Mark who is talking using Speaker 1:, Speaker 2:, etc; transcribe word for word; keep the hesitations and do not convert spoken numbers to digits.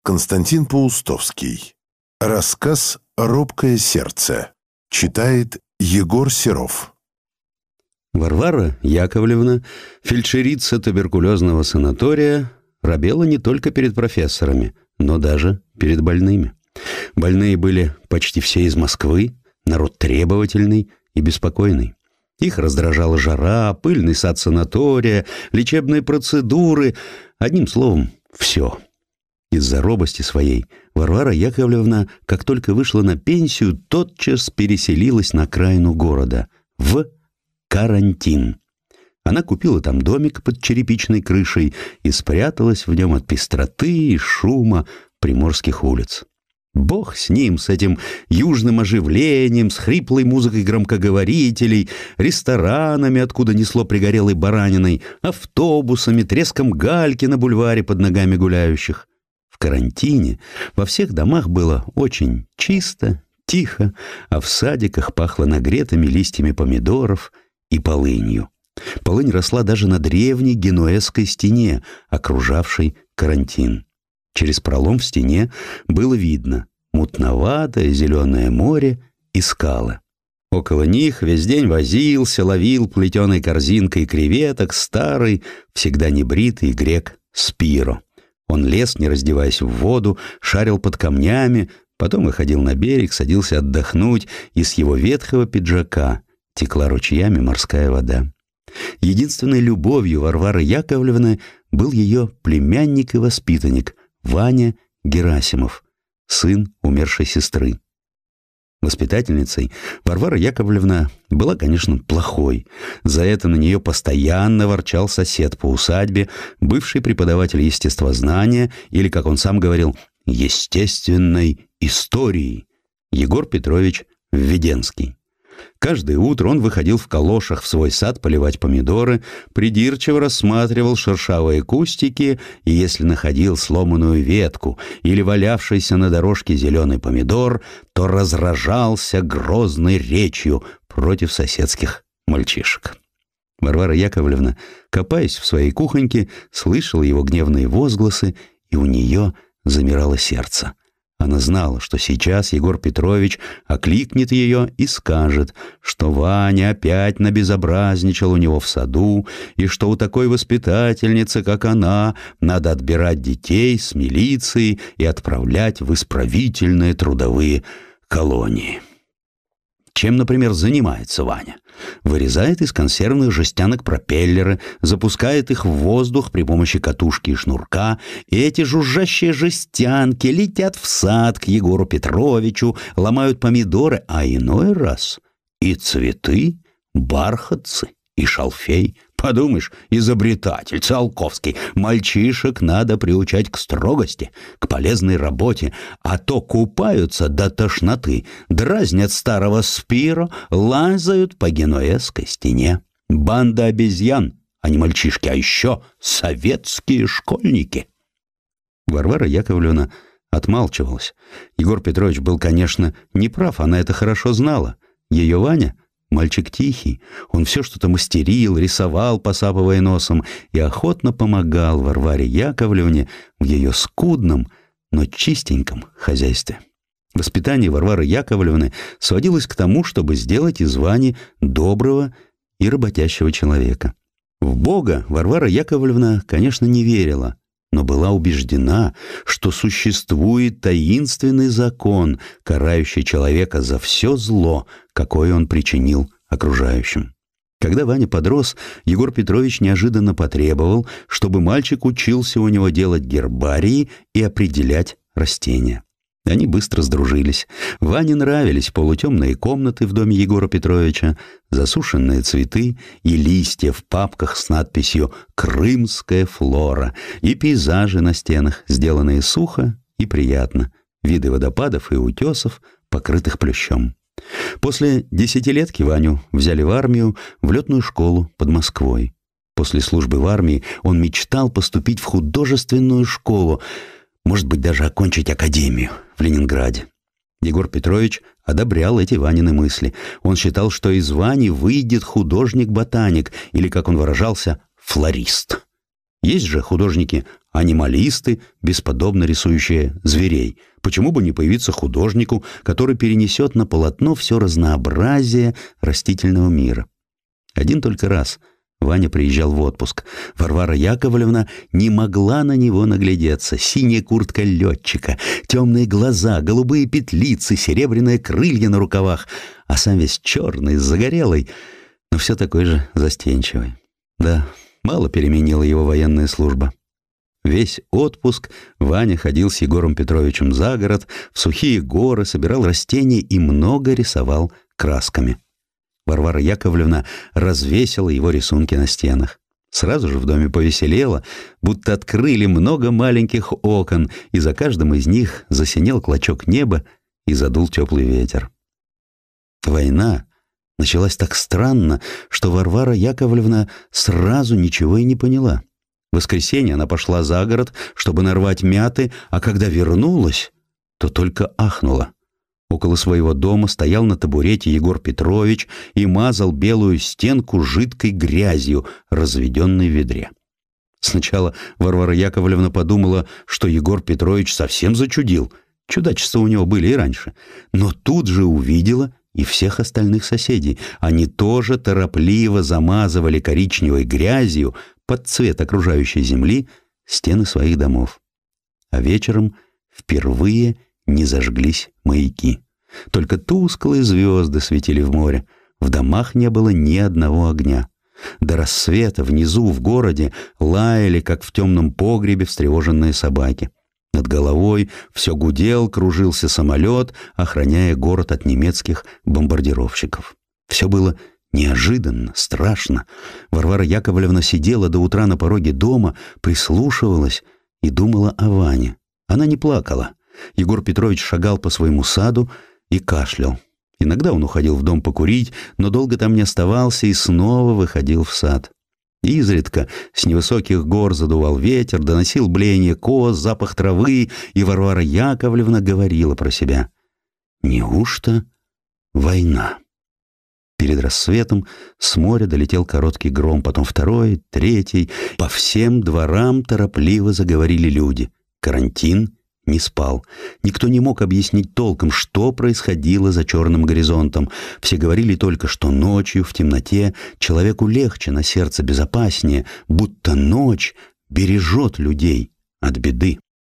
Speaker 1: Константин Паустовский. Рассказ «Робкое сердце». Читает Егор Серов.
Speaker 2: Варвара Яковлевна, фельдшерица туберкулезного санатория, робела не только перед профессорами, но даже перед больными. Больные были почти все из Москвы, народ требовательный и беспокойный. Их раздражала жара, пыльный сад санатория, лечебные процедуры, одним словом, все. Из-за робости своей Варвара Яковлевна, как только вышла на пенсию, тотчас переселилась на окраину города, в карантин. Она купила там домик под черепичной крышей и спряталась в нем от пестроты и шума приморских улиц. Бог с ним, с этим южным оживлением, с хриплой музыкой громкоговорителей, ресторанами, откуда несло пригорелой бараниной, автобусами, треском гальки на бульваре под ногами гуляющих. В карантине во всех домах было очень чисто, тихо, а в садиках пахло нагретыми листьями помидоров и полынью. Полынь росла даже на древней генуэзской стене, окружавшей карантин. Через пролом в стене было видно мутноватое зеленое море и скалы. Около них весь день возился, ловил плетеной корзинкой креветок старый, всегда небритый грек Спиро. Он лез, не раздеваясь в воду, шарил под камнями, потом выходил на берег, садился отдохнуть, и с его ветхого пиджака текла ручьями морская вода. Единственной любовью Варвары Яковлевны был ее племянник и воспитанник Ваня Герасимов, сын умершей сестры. Воспитательницей Варвара Яковлевна была, конечно, плохой. За это на нее постоянно ворчал сосед по усадьбе, бывший преподаватель естествознания, или, как он сам говорил, естественной истории, Егор Петрович Введенский. Каждое утро он выходил в калошах в свой сад поливать помидоры, придирчиво рассматривал шершавые кустики, и если находил сломанную ветку или валявшийся на дорожке зеленый помидор, то разражался грозной речью против соседских мальчишек. Варвара Яковлевна, копаясь в своей кухоньке, слышала его гневные возгласы, и у нее замирало сердце. Она знала, что сейчас Егор Петрович окликнет ее и скажет, что Ваня опять набезобразничал у него в саду, и что у такой воспитательницы, как она, надо отбирать детей с милиции и отправлять в исправительные трудовые колонии. Чем, например, занимается Ваня? Вырезает из консервных жестянок пропеллеры, запускает их в воздух при помощи катушки и шнурка, и эти жужжащие жестянки летят в сад к Егору Петровичу, ломают помидоры, а иной раз и цветы, бархатцы и шалфей. Подумаешь, изобретатель Циолковский. Мальчишек надо приучать к строгости, к полезной работе, а то купаются до тошноты, дразнят старого Спиро, лазают по генуэзской стене. Банда обезьян, а не мальчишки, а еще советские школьники. Варвара Яковлевна отмалчивалась. Егор Петрович был, конечно, неправ, она это хорошо знала. Ее Ваня — мальчик тихий, он все что-то мастерил, рисовал, посапывая носом, и охотно помогал Варваре Яковлевне в ее скудном, но чистеньком хозяйстве. Воспитание Варвары Яковлевны сводилось к тому, чтобы сделать из Вани доброго и работящего человека. В Бога Варвара Яковлевна, конечно, не верила, но была убеждена, что существует таинственный закон, карающий человека за все зло, какое он причинил окружающим. Когда Ваня подрос, Егор Петрович неожиданно потребовал, чтобы мальчик учился у него делать гербарии и определять растения. Они быстро сдружились. Ване нравились полутемные комнаты в доме Егора Петровича, засушенные цветы и листья в папках с надписью «Крымская флора» и пейзажи на стенах, сделанные сухо и приятно, виды водопадов и утесов, покрытых плющом. После десятилетки Ваню взяли в армию, в летную школу под Москвой. После службы в армии он мечтал поступить в художественную школу, может быть, даже окончить академию в Ленинграде. Егор Петрович одобрял эти Ванины мысли. Он считал, что из Вани выйдет художник-ботаник, или, как он выражался, флорист. Есть же художники анималисты, бесподобно рисующие зверей. Почему бы не появиться художнику, который перенесет на полотно все разнообразие растительного мира? Один только раз Ваня приезжал в отпуск. Варвара Яковлевна не могла на него наглядеться. Синяя куртка летчика, темные глаза, голубые петлицы, серебряные крылья на рукавах, а сам весь черный, загорелый, но все такой же застенчивый. Да, мало переменила его военная служба. Весь отпуск Ваня ходил с Егором Петровичем за город, в сухие горы, собирал растения и много рисовал красками. Варвара Яковлевна развесила его рисунки на стенах. Сразу же в доме повеселело, будто открыли много маленьких окон, и за каждым из них засинел клочок неба и задул теплый ветер. Война началась так странно, что Варвара Яковлевна сразу ничего и не поняла. В воскресенье она пошла за город, чтобы нарвать мяты, а когда вернулась, то только ахнула. Около своего дома стоял на табурете Егор Петрович и мазал белую стенку жидкой грязью, разведенной в ведре. Сначала Варвара Яковлевна подумала, что Егор Петрович совсем зачудил. Чудачества у него были и раньше. Но тут же увидела и всех остальных соседей. Они тоже торопливо замазывали коричневой грязью под цвет окружающей земли стены своих домов. А вечером впервые не зажглись маяки. Только тусклые звезды светили в море. В домах не было ни одного огня. До рассвета внизу в городе лаяли, как в темном погребе, встревоженные собаки. Над головой все гудел, кружился самолет, охраняя город от немецких бомбардировщиков. Все было неожиданно, страшно. Варвара Яковлевна сидела до утра на пороге дома, прислушивалась и думала о Ване. Она не плакала. Егор Петрович шагал по своему саду и кашлял. Иногда он уходил в дом покурить, но долго там не оставался и снова выходил в сад. Изредка с невысоких гор задувал ветер, доносил блеяние коз, запах травы, и Варвара Яковлевна говорила про себя: «Неужто война?» Перед рассветом с моря долетел короткий гром, потом второй, третий. По всем дворам торопливо заговорили люди. Карантин не спал. Никто не мог объяснить толком, что происходило за черным горизонтом. Все говорили только, что ночью в темноте человеку легче, на сердце безопаснее, будто ночь бережет людей от беды.